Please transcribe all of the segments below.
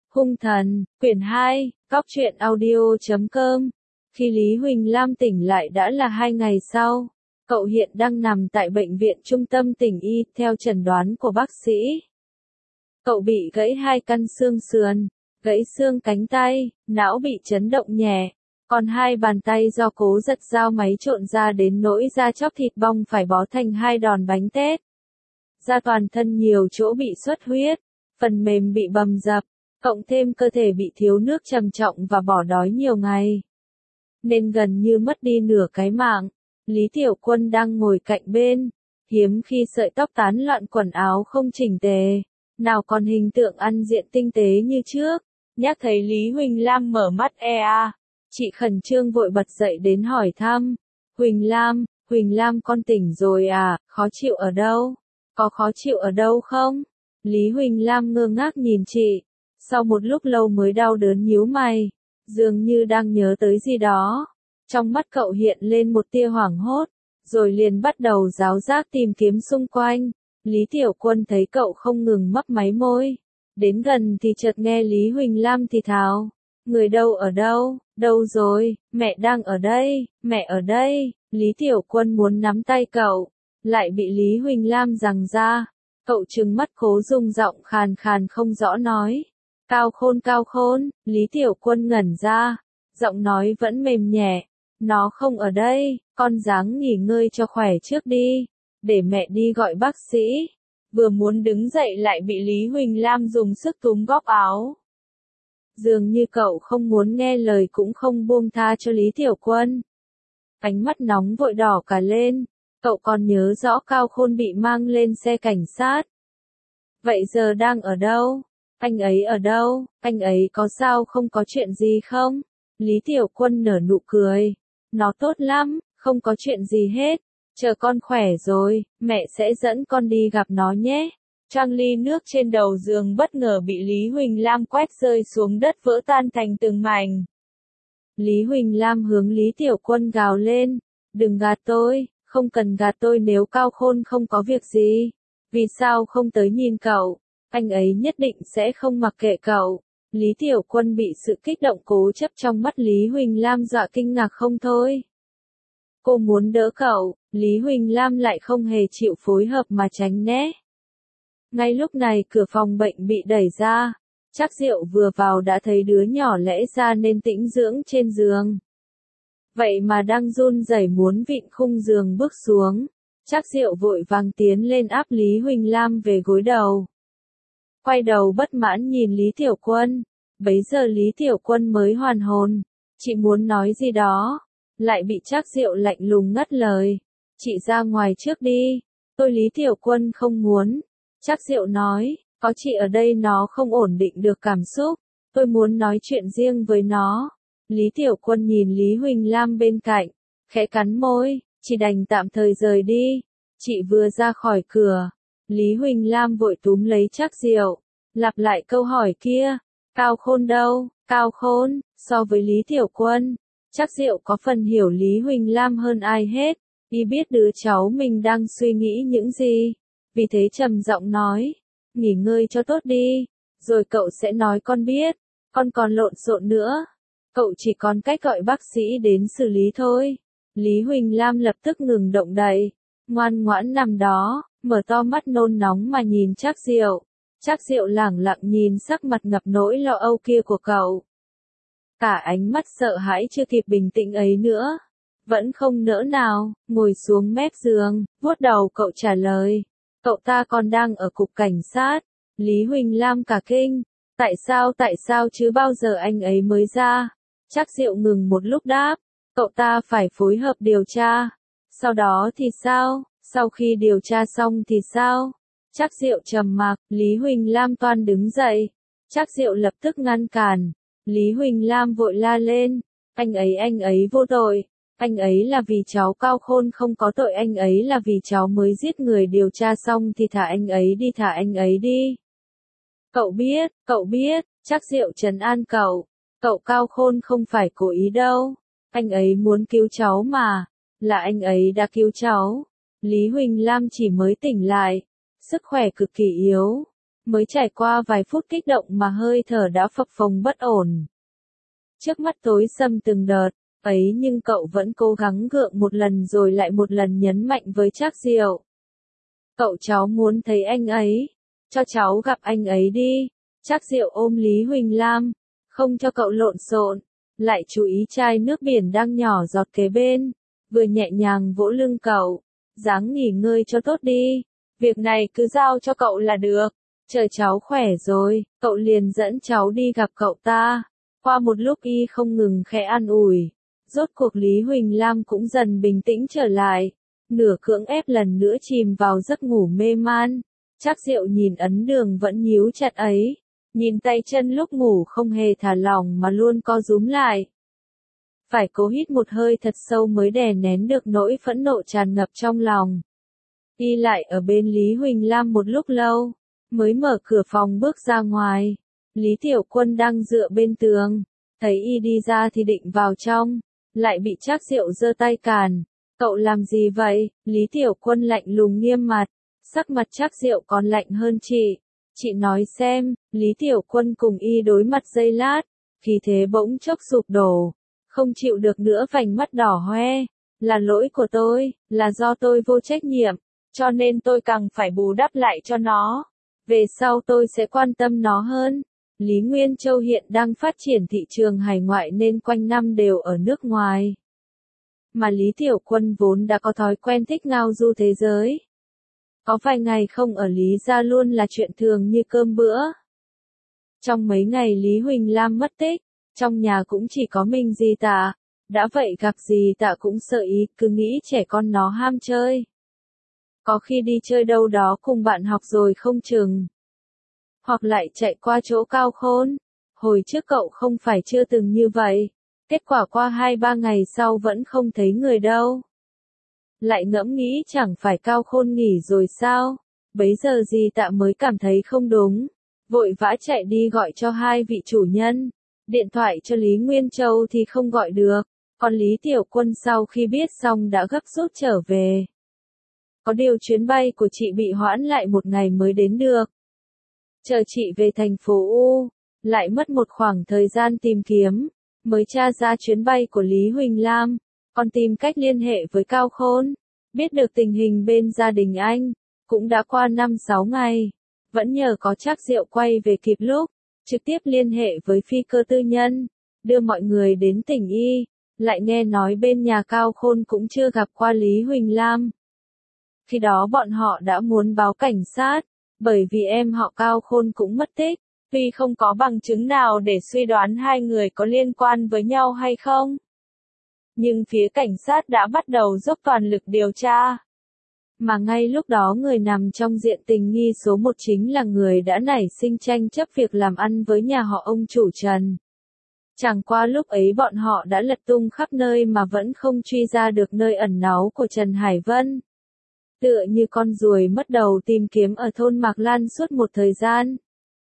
Hung thần, quyển 2, Góc truyện audio.com. Khi Lý Huỳnh Lam tỉnh lại đã là 2 ngày sau. Cậu hiện đang nằm tại bệnh viện trung tâm tỉnh y, theo chẩn đoán của bác sĩ. Cậu bị gãy 2 căn xương sườn, gãy xương cánh tay, não bị chấn động nhẹ. Còn 2 bàn tay do cố giật dao máy trộn ra đến nỗi da chóc thịt bong phải bó thành 2 đòn bánh tét. Da toàn thân nhiều chỗ bị xuất huyết, phần mềm bị bầm dập, cộng thêm cơ thể bị thiếu nước trầm trọng và bỏ đói nhiều ngày. Nên gần như mất đi nửa cái mạng. Lý Tiểu Quân đang ngồi cạnh bên, hiếm khi sợi tóc tán loạn, quần áo không chỉnh tề, nào còn hình tượng ăn diện tinh tế như trước. Nhắc thấy Lý Huỳnh Lam mở mắt chị khẩn trương vội bật dậy đến hỏi thăm. Huỳnh Lam con tỉnh rồi à, khó chịu ở đâu? Có khó chịu ở đâu không? Lý Huỳnh Lam ngơ ngác nhìn chị, sau một lúc lâu mới đau đớn nhíu mày, dường như đang nhớ tới gì đó. Trong mắt cậu hiện lên một tia hoảng hốt, rồi liền bắt đầu ráo rác tìm kiếm xung quanh. Lý Tiểu Quân thấy cậu không ngừng mấp máy môi, đến gần thì chợt nghe Lý Huỳnh Lam thì thào, người đâu ở đâu, đâu rồi, mẹ đang ở đây, mẹ ở đây. Lý Tiểu Quân muốn nắm tay cậu, lại bị Lý Huỳnh Lam giằng ra. Cậu trừng mắt cố dùng giọng khàn khàn không rõ nói, Cao Khôn, Lý Tiểu Quân ngẩn ra, giọng nói vẫn mềm nhẹ, nó không ở đây, con ráng nghỉ ngơi cho khỏe trước đi, để mẹ đi gọi bác sĩ. Vừa muốn đứng dậy lại bị Lý Huỳnh Lam dùng sức túm góc áo. Dường như cậu không muốn nghe lời cũng không buông tha cho Lý Tiểu Quân. Ánh mắt nóng vội đỏ cả lên, cậu còn nhớ rõ Cao Khôn bị mang lên xe cảnh sát. Vậy giờ đang ở đâu? Anh ấy ở đâu? Anh ấy có sao, không có chuyện gì không? Lý Tiểu Quân nở nụ cười. Nó tốt lắm, không có chuyện gì hết. Chờ con khỏe rồi, mẹ sẽ dẫn con đi gặp nó nhé. Trang ly nước trên đầu giường bất ngờ bị Lý Huỳnh Lam quét rơi xuống đất, vỡ tan thành từng mảnh. Lý Huỳnh Lam hướng Lý Tiểu Quân gào lên. Đừng gạt tôi, không cần gạt tôi, nếu Cao Khôn không có việc gì. Vì sao không tới nhìn cậu? Anh ấy nhất định sẽ không mặc kệ cậu. Lý Tiểu Quân bị sự kích động cố chấp trong mắt Lý Huỳnh Lam dọa kinh ngạc không thôi. Cô muốn đỡ cậu, Lý Huỳnh Lam lại không hề chịu phối hợp mà tránh né. Ngay lúc này cửa phòng bệnh bị đẩy ra. Trác Diệu vừa vào đã thấy đứa nhỏ lẽ ra nên tĩnh dưỡng trên giường. Vậy mà đang run rẩy muốn vịn khung giường bước xuống. Trác Diệu vội vàng tiến lên áp Lý Huỳnh Lam về gối đầu. Quay đầu bất mãn nhìn Lý Tiểu Quân. Bấy giờ Lý Tiểu Quân mới hoàn hồn. Chị muốn nói gì đó, lại bị Trác Diệu lạnh lùng ngắt lời. Chị ra ngoài trước đi. Tôi Lý Tiểu Quân không muốn. Trác Diệu nói, có chị ở đây nó không ổn định được cảm xúc. Tôi muốn nói chuyện riêng với nó. Lý Tiểu Quân nhìn Lý Huỳnh Lam bên cạnh, khẽ cắn môi, chị đành tạm thời rời đi. Chị vừa ra khỏi cửa, Lý Huỳnh Lam vội túm lấy Trác Diệu, lặp lại câu hỏi kia, Cao Khôn đâu? Cao Khôn? So với Lý Tiểu Quân, Trác Diệu có phần hiểu Lý Huỳnh Lam hơn ai hết, y biết đứa cháu mình đang suy nghĩ những gì, vì thế trầm giọng nói, nghỉ ngơi cho tốt đi, rồi cậu sẽ nói con biết, con còn lộn xộn nữa. Cậu chỉ còn cách gọi bác sĩ đến xử lý thôi. Lý Huỳnh Lam lập tức ngừng động đậy, ngoan ngoãn nằm đó, mở to mắt nôn nóng mà nhìn Trác Diệu. Trác Diệu lẳng lặng nhìn sắc mặt ngập nỗi lo âu kia của cậu. Cả ánh mắt sợ hãi chưa kịp bình tĩnh ấy nữa. Vẫn không nỡ nào, ngồi xuống mép giường, vuốt đầu cậu trả lời. Cậu ta còn đang ở cục cảnh sát. Lý Huỳnh Lam cả kinh. Tại sao chứ, bao giờ anh ấy mới ra? Trác Diệu ngừng một lúc đáp, cậu ta phải phối hợp điều tra. Sau đó thì sao? Sau khi điều tra xong thì sao? Trác Diệu trầm mặc, Lý Huỳnh Lam toan đứng dậy. Trác Diệu lập tức ngăn cản. Lý Huỳnh Lam vội la lên, anh ấy vô tội. Anh ấy là vì cháu Cao Khôn không có tội, anh ấy là vì cháu mới giết người, điều tra xong thì thả anh ấy đi. Cậu biết, Trác Diệu trấn an cậu. Cậu Cao Khôn không phải cố ý đâu. Anh ấy muốn cứu cháu mà. Là anh ấy đã cứu cháu. Lý Huỳnh Lam chỉ mới tỉnh lại. Sức khỏe cực kỳ yếu. Mới trải qua vài phút kích động mà hơi thở đã phập phồng bất ổn. Trước mắt tối sầm từng đợt, ấy nhưng cậu vẫn cố gắng gượng một lần rồi lại một lần nhấn mạnh với Trác Diệu. Cậu cháu muốn thấy anh ấy, cho cháu gặp anh ấy đi. Trác Diệu ôm Lý Huỳnh Lam, không cho cậu lộn xộn, lại chú ý chai nước biển đang nhỏ giọt kế bên, vừa nhẹ nhàng vỗ lưng cậu, ráng nghỉ ngơi cho tốt đi, việc này cứ giao cho cậu là được, chờ cháu khỏe rồi, cậu liền dẫn cháu đi gặp cậu ta. Qua một lúc y không ngừng khẽ an ủi, rốt cuộc Lý Huỳnh Lam cũng dần bình tĩnh trở lại, nửa cưỡng ép lần nữa chìm vào giấc ngủ mê man. Trác Diệu nhìn ấn đường vẫn nhíu chặt ấy, nhìn tay chân lúc ngủ không hề thả lỏng mà luôn co rúm lại. Phải cố hít một hơi thật sâu mới đè nén được nỗi phẫn nộ tràn ngập trong lòng. Y lại ở bên Lý Huỳnh Lam một lúc lâu, mới mở cửa phòng bước ra ngoài. Lý Tiểu Quân đang dựa bên tường, thấy y đi ra thì định vào trong, lại bị Trác Diệu giơ tay cản. Cậu làm gì vậy? Lý Tiểu Quân lạnh lùng nghiêm mặt, sắc mặt Trác Diệu còn lạnh hơn chị. Chị nói xem, Lý Tiểu Quân cùng y đối mặt giây lát, khí thế bỗng chốc sụp đổ, không chịu được nữa vành mắt đỏ hoe. Là lỗi của tôi, là do tôi vô trách nhiệm, cho nên tôi càng phải bù đắp lại cho nó. Về sau tôi sẽ quan tâm nó hơn. Lý Nguyên Châu hiện đang phát triển thị trường hải ngoại nên quanh năm đều ở nước ngoài. Mà Lý Tiểu Quân vốn đã có thói quen thích ngao du thế giới. Có vài ngày không ở Lý gia luôn là chuyện thường như cơm bữa. Trong mấy ngày Lý Huỳnh Lam mất tích, trong nhà cũng chỉ có mình dì Tạ. Đã vậy gặp dì Tạ cũng sợ ý, cứ nghĩ trẻ con nó ham chơi. Có khi đi chơi đâu đó cùng bạn học rồi không chừng. Hoặc lại chạy qua chỗ Cao Khôn. Hồi trước cậu không phải chưa từng như vậy. Kết quả qua 2-3 ngày sau vẫn không thấy người đâu. Lại ngẫm nghĩ chẳng phải Cao Khôn nghỉ rồi sao? Bấy giờ dì Tạ mới cảm thấy không đúng. Vội vã chạy đi gọi cho hai vị chủ nhân. Điện thoại cho Lý Nguyên Châu thì không gọi được. Còn Lý Tiểu Quân sau khi biết xong đã gấp rút trở về. Có điều chuyến bay của chị bị hoãn lại một ngày mới đến được. Chờ chị về thành phố U, lại mất một khoảng thời gian tìm kiếm, mới tra ra chuyến bay của Lý Huỳnh Lam, còn tìm cách liên hệ với Cao Khôn, biết được tình hình bên gia đình anh, cũng đã qua 5-6 ngày, vẫn nhờ có Trác Diệu quay về kịp lúc, trực tiếp liên hệ với phi cơ tư nhân, đưa mọi người đến tỉnh Y, lại nghe nói bên nhà Cao Khôn cũng chưa gặp qua Lý Huỳnh Lam. Khi đó bọn họ đã muốn báo cảnh sát, bởi vì em họ Cao Khôn cũng mất tích, tuy không có bằng chứng nào để suy đoán hai người có liên quan với nhau hay không. Nhưng phía cảnh sát đã bắt đầu dốc toàn lực điều tra. Mà ngay lúc đó người nằm trong diện tình nghi số 1 chính là người đã nảy sinh tranh chấp việc làm ăn với nhà họ ông chủ Trần. Chẳng qua lúc ấy bọn họ đã lật tung khắp nơi mà vẫn không truy ra được nơi ẩn náu của Trần Hải Vân. Tựa như con ruồi mất đầu tìm kiếm ở thôn Mạc Lan suốt một thời gian.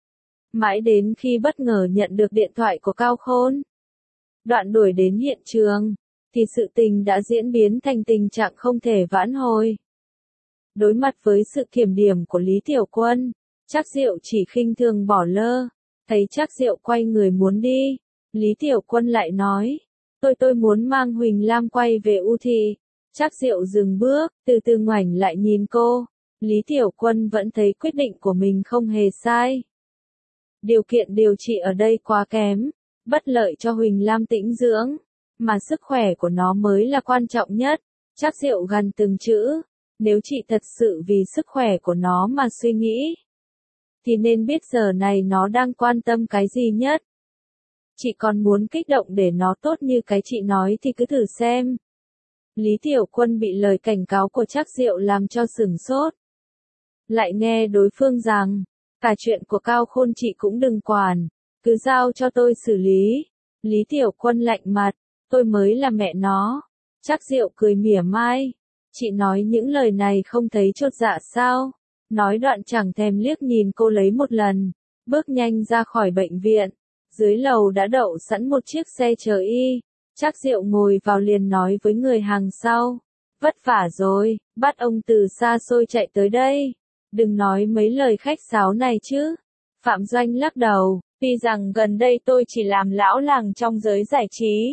Mãi đến khi bất ngờ nhận được điện thoại của Cao Khôn. Đoạn đuổi đến hiện trường, thì sự tình đã diễn biến thành tình trạng không thể vãn hồi. Đối mặt với sự kiểm điểm của Lý Tiểu Quân, Trác Diệu chỉ khinh thường bỏ lơ. Thấy Trác Diệu quay người muốn đi, Lý Tiểu Quân lại nói, tôi muốn mang Huỳnh Lam quay về U Thị. Trác Diệu dừng bước, từ từ ngoảnh lại nhìn cô. Lý Tiểu Quân vẫn thấy quyết định của mình không hề sai. Điều kiện điều trị ở đây quá kém, bất lợi cho Huỳnh Lam tĩnh dưỡng, mà sức khỏe của nó mới là quan trọng nhất. Trác Diệu gằn từng chữ, nếu chị thật sự vì sức khỏe của nó mà suy nghĩ, thì nên biết giờ này nó đang quan tâm cái gì nhất. Chị còn muốn kích động để nó tốt như cái chị nói thì cứ thử xem. Lý Tiểu Quân bị lời cảnh cáo của Trác Diệu làm cho sửng sốt. Lại nghe đối phương rằng, cả chuyện của Cao Khôn chị cũng đừng quản, cứ giao cho tôi xử lý. Lý Tiểu Quân lạnh mặt, tôi mới là mẹ nó. Trác Diệu cười mỉa mai, chị nói những lời này không thấy chột dạ sao? Nói đoạn chẳng thèm liếc nhìn cô lấy một lần, bước nhanh ra khỏi bệnh viện. Dưới lầu đã đậu sẵn một chiếc xe chờ y. Trác Diệu ngồi vào liền nói với người hàng sau, vất vả rồi, bắt ông từ xa xôi chạy tới đây. đừng nói mấy lời khách sáo này chứ. Phạm Doanh lắc đầu, tuy rằng gần đây tôi chỉ làm lão làng trong giới giải trí.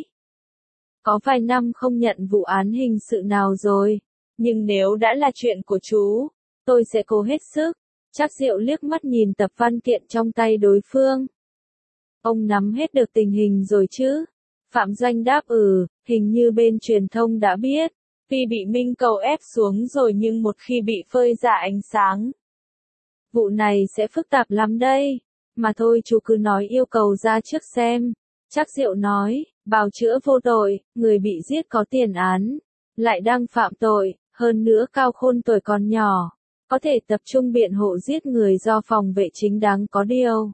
Có vài năm không nhận vụ án hình sự nào rồi, nhưng nếu đã là chuyện của chú, tôi sẽ cố hết sức. Trác Diệu liếc mắt nhìn tập văn kiện trong tay đối phương. Ông nắm hết được tình hình rồi chứ? Phạm Doanh đáp hình như bên truyền thông đã biết. Tuy bị Minh Cầu ép xuống rồi nhưng một khi bị phơi ra ánh sáng, vụ này sẽ phức tạp lắm đây. Mà thôi chú cứ nói yêu cầu ra trước xem. Trác Diệu nói, bào chữa vô tội, người bị giết có tiền án, lại đang phạm tội, hơn nữa Cao Khôn tuổi còn nhỏ, có thể tập trung biện hộ giết người do phòng vệ chính đáng có điều.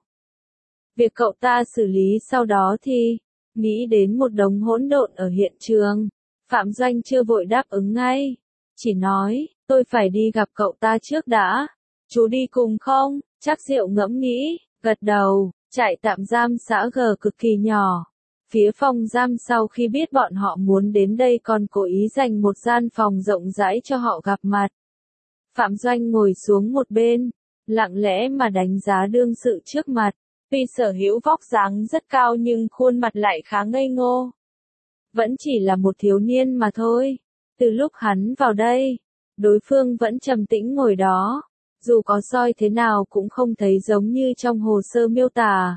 Việc cậu ta xử lý sau đó thì, nghĩ đến một đống hỗn độn ở hiện trường. Phạm Doanh chưa vội đáp ứng ngay, chỉ nói, tôi phải đi gặp cậu ta trước đã. Chú đi cùng không? Trác Diệu ngẫm nghĩ, gật đầu. Trại tạm giam xã G cực kỳ nhỏ. Phía phòng giam sau khi biết bọn họ muốn đến đây còn cố ý dành một gian phòng rộng rãi cho họ gặp mặt. Phạm Doanh ngồi xuống một bên, lặng lẽ mà đánh giá đương sự trước mặt. Tuy sở hữu vóc dáng rất cao nhưng khuôn mặt lại khá ngây ngô. Vẫn chỉ là một thiếu niên mà thôi. Từ lúc hắn vào đây, đối phương vẫn trầm tĩnh ngồi đó. Dù có soi thế nào cũng không thấy giống như trong hồ sơ miêu tả.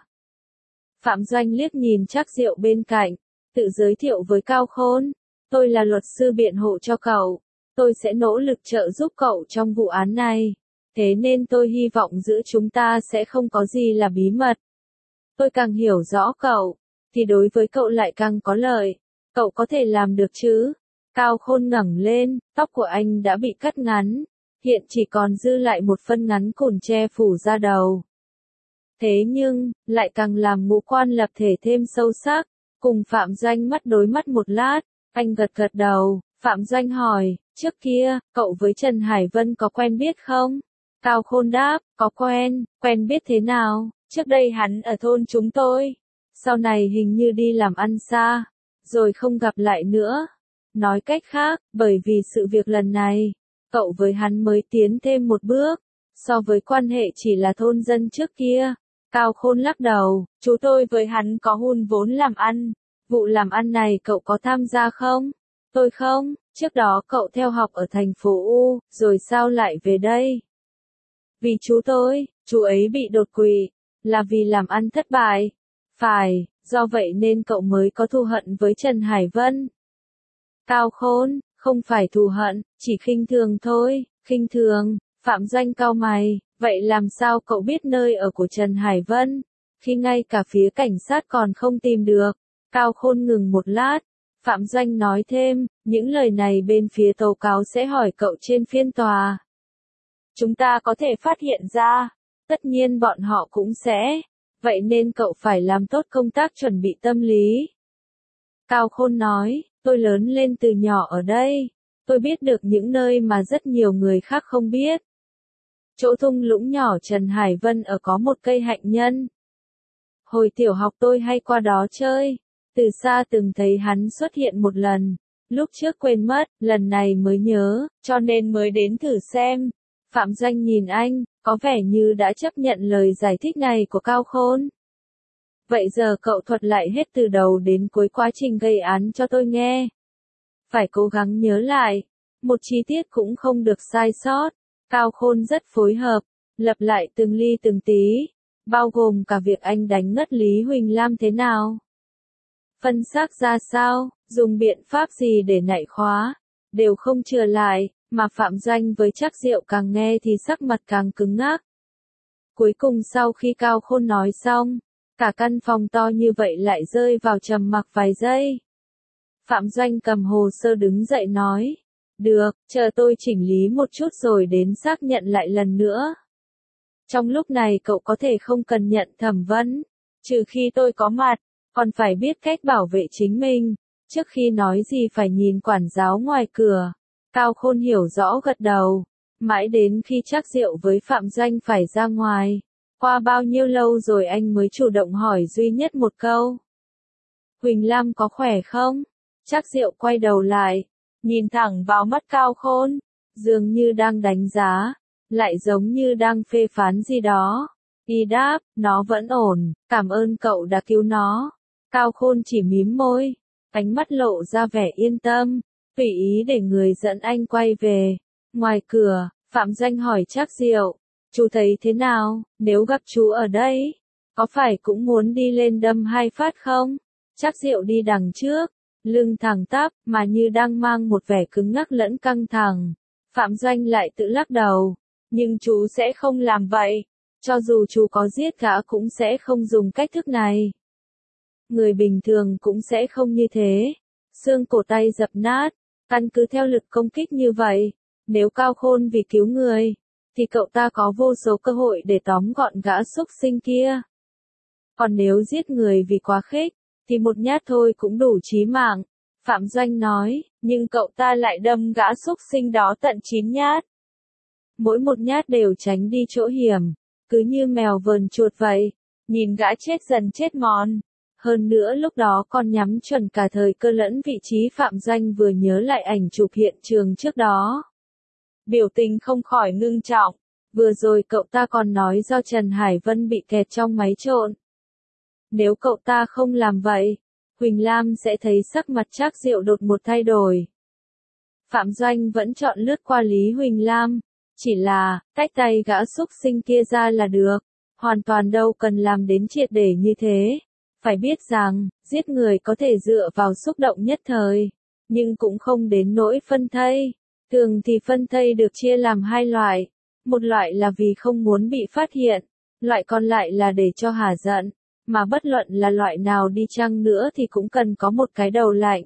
Phạm Doanh liếc nhìn Trác Diệu bên cạnh, tự giới thiệu với Cao Khôn. Tôi là luật sư biện hộ cho cậu. Tôi sẽ nỗ lực trợ giúp cậu trong vụ án này. Thế nên tôi hy vọng giữa chúng ta sẽ không có gì là bí mật. Tôi càng hiểu rõ cậu, thì đối với cậu lại càng có lợi. Cậu có thể làm được chứ? Cao Khôn ngẩng lên, tóc của anh đã bị cắt ngắn. Hiện chỉ còn dư lại một phân ngắn cùn che phủ ra đầu. Thế nhưng, lại càng làm ngũ quan lập thể thêm sâu sắc. Cùng Phạm Doanh mắt đối mắt một lát, anh gật gật đầu. Phạm Doanh hỏi, trước kia, cậu với Trần Hải Vân có quen biết không? Cao Khôn đáp, có quen biết thế nào? Trước đây hắn ở thôn chúng tôi. Sau này hình như đi làm ăn xa, rồi không gặp lại nữa. Nói cách khác, bởi vì sự việc lần này, cậu với hắn mới tiến thêm một bước, so với quan hệ chỉ là thôn dân trước kia. Cao Khôn lắc đầu, chú tôi với hắn có hùn vốn làm ăn. Vụ làm ăn này cậu có tham gia không? Tôi không, trước đó cậu theo học ở thành phố U, rồi sao lại về đây? Vì chú ấy bị đột quỵ, là vì làm ăn thất bại. Phải, do vậy nên cậu mới có thù hận với Trần Hải Vân. Cao Khôn, không phải thù hận, chỉ khinh thường thôi. Khinh thường? Phạm Doanh cau mày, vậy làm sao cậu biết nơi ở của Trần Hải Vân, khi ngay cả phía cảnh sát còn không tìm được? Cao Khôn ngừng một lát, Phạm Doanh nói thêm, những lời này bên phía tố cáo sẽ hỏi cậu trên phiên tòa. Chúng ta có thể phát hiện ra, tất nhiên bọn họ cũng sẽ, vậy nên cậu phải làm tốt công tác chuẩn bị tâm lý. Cao Khôn nói, tôi lớn lên từ nhỏ ở đây, tôi biết được những nơi mà rất nhiều người khác không biết. Chỗ thung lũng nhỏ Trần Hải Vân ở có một cây hạnh nhân. Hồi tiểu học tôi hay qua đó chơi, từ xa từng thấy hắn xuất hiện một lần, lúc trước quên mất, lần này mới nhớ, cho nên mới đến thử xem. Phạm Doanh nhìn anh, có vẻ như đã chấp nhận lời giải thích này của Cao Khôn. Vậy giờ cậu thuật lại hết từ đầu đến cuối quá trình gây án cho tôi nghe. Phải cố gắng nhớ lại, một chi tiết cũng không được sai sót. Cao Khôn rất phối hợp, lặp lại từng ly từng tí, bao gồm cả việc anh đánh ngất Lý Huỳnh Lam thế nào. Phân xác ra sao, dùng biện pháp gì để nạy khóa, đều không chừa lại, mà Phạm Doanh với Trác Diệu càng nghe thì sắc mặt càng cứng ngắc. Cuối cùng sau khi Cao Khôn nói xong, cả căn phòng to như vậy lại rơi vào trầm mặc vài giây. Phạm Doanh cầm hồ sơ đứng dậy nói, được, chờ tôi chỉnh lý một chút rồi đến xác nhận lại lần nữa. Trong lúc này cậu có thể không cần nhận thẩm vấn, trừ khi tôi có mặt, còn phải biết cách bảo vệ chính mình, trước khi nói gì phải nhìn quản giáo ngoài cửa. Cao Khôn hiểu rõ gật đầu, mãi đến khi Trác Diệu với Phạm Doanh phải ra ngoài. Qua bao nhiêu lâu rồi anh mới chủ động hỏi duy nhất một câu. Huỳnh Lam có khỏe không? Trác Diệu quay đầu lại, nhìn thẳng vào mắt Cao Khôn, dường như đang đánh giá, lại giống như đang phê phán gì đó. Y đáp, nó vẫn ổn, cảm ơn cậu đã cứu nó. Cao Khôn chỉ mím môi, ánh mắt lộ ra vẻ yên tâm, tùy ý để người dẫn anh quay về. Ngoài cửa, Phạm Doanh hỏi Trác Diệu, chú thấy thế nào, nếu gặp chú ở đây, có phải cũng muốn đi lên đâm 2 phát không? Trác Diệu đi đằng trước, lưng thẳng tắp, mà như đang mang một vẻ cứng ngắc lẫn căng thẳng. Phạm Doanh lại tự lắc đầu, nhưng chú sẽ không làm vậy, cho dù chú có giết gã cũng sẽ không dùng cách thức này. Người bình thường cũng sẽ không như thế. Xương cổ tay dập nát, căn cứ theo lực công kích như vậy, nếu Cao Khôn vì cứu người, thì cậu ta có vô số cơ hội để tóm gọn gã xúc sinh kia. Còn nếu giết người vì quá khích, thì một nhát thôi cũng đủ chí mạng. Phạm Doanh nói, nhưng cậu ta lại đâm gã xúc sinh đó tận 9 nhát. Mỗi một nhát đều tránh đi chỗ hiểm, cứ như mèo vờn chuột vậy, nhìn gã chết dần chết mòn. Hơn nữa lúc đó còn nhắm chuẩn cả thời cơ lẫn vị trí. Phạm Doanh vừa nhớ lại ảnh chụp hiện trường trước đó. Biểu tình không khỏi ngưng trọng, vừa rồi cậu ta còn nói do Trần Hải Vân bị kẹt trong máy trộn. Nếu cậu ta không làm vậy, Huỳnh Lam sẽ thấy sắc mặt Trác Diệu đột một thay đổi. Phạm Doanh vẫn chọn lướt qua Lý Huỳnh Lam, chỉ là, tách tay gã xúc sinh kia ra là được, hoàn toàn đâu cần làm đến triệt để như thế. Phải biết rằng, giết người có thể dựa vào xúc động nhất thời, nhưng cũng không đến nỗi phân thây. Thường thì phân thây được chia làm 2 loại, một loại là vì không muốn bị phát hiện, loại còn lại là để cho hả giận, mà bất luận là loại nào đi chăng nữa thì cũng cần có một cái đầu lạnh.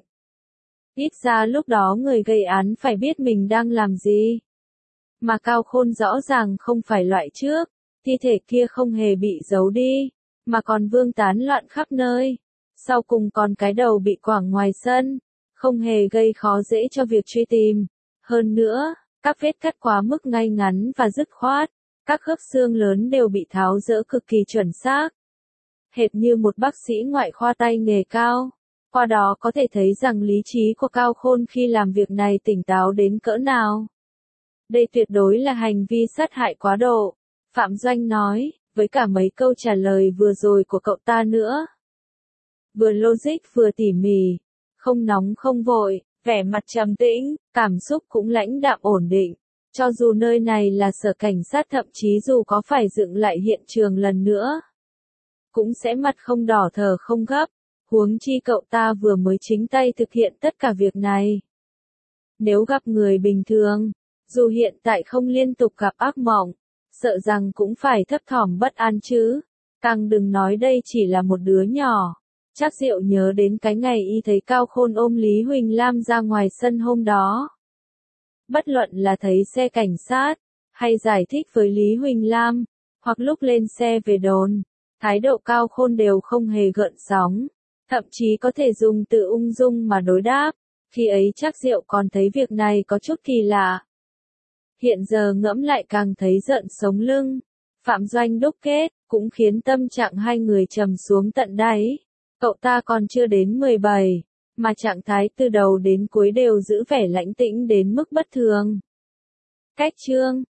Ít ra lúc đó người gây án phải biết mình đang làm gì. Mà Cao Khôn rõ ràng không phải loại trước, thi thể kia không hề bị giấu đi, mà còn vương tán loạn khắp nơi. Sau cùng còn cái đầu bị quẳng ngoài sân, không hề gây khó dễ cho việc truy tìm. Hơn nữa, các vết cắt quá mức ngay ngắn và dứt khoát, các khớp xương lớn đều bị tháo dỡ cực kỳ chuẩn xác. Hệt như một bác sĩ ngoại khoa tay nghề cao. Qua đó có thể thấy rằng lý trí của Cao Khôn khi làm việc này tỉnh táo đến cỡ nào. Đây tuyệt đối là hành vi sát hại quá độ, Phạm Doanh nói, với cả mấy câu trả lời vừa rồi của cậu ta nữa. Vừa logic vừa tỉ mỉ, không nóng không vội, vẻ mặt trầm tĩnh, cảm xúc cũng lãnh đạm ổn định. Cho dù nơi này là sở cảnh sát, thậm chí dù có phải dựng lại hiện trường lần nữa, cũng sẽ mặt không đỏ thở không gấp, huống chi cậu ta vừa mới chính tay thực hiện tất cả việc này. Nếu gặp người bình thường, dù hiện tại không liên tục gặp ác mộng, sợ rằng cũng phải thấp thỏm bất an chứ, càng đừng nói đây chỉ là một đứa nhỏ. Trác Diệu nhớ đến cái ngày y thấy Cao Khôn ôm Lý Huỳnh Lam ra ngoài sân hôm đó. Bất luận là thấy xe cảnh sát, hay giải thích với Lý Huỳnh Lam, hoặc lúc lên xe về đồn, thái độ Cao Khôn đều không hề gợn sóng, thậm chí có thể dùng từ ung dung mà đối đáp. Khi ấy Trác Diệu còn thấy việc này có chút kỳ lạ. Hiện giờ ngẫm lại càng thấy giận sống lưng. Phạm Doanh đúc kết, cũng khiến tâm trạng hai người trầm xuống tận đáy. Cậu ta còn chưa đến 17, mà trạng thái từ đầu đến cuối đều giữ vẻ lãnh tĩnh đến mức bất thường. Cách chương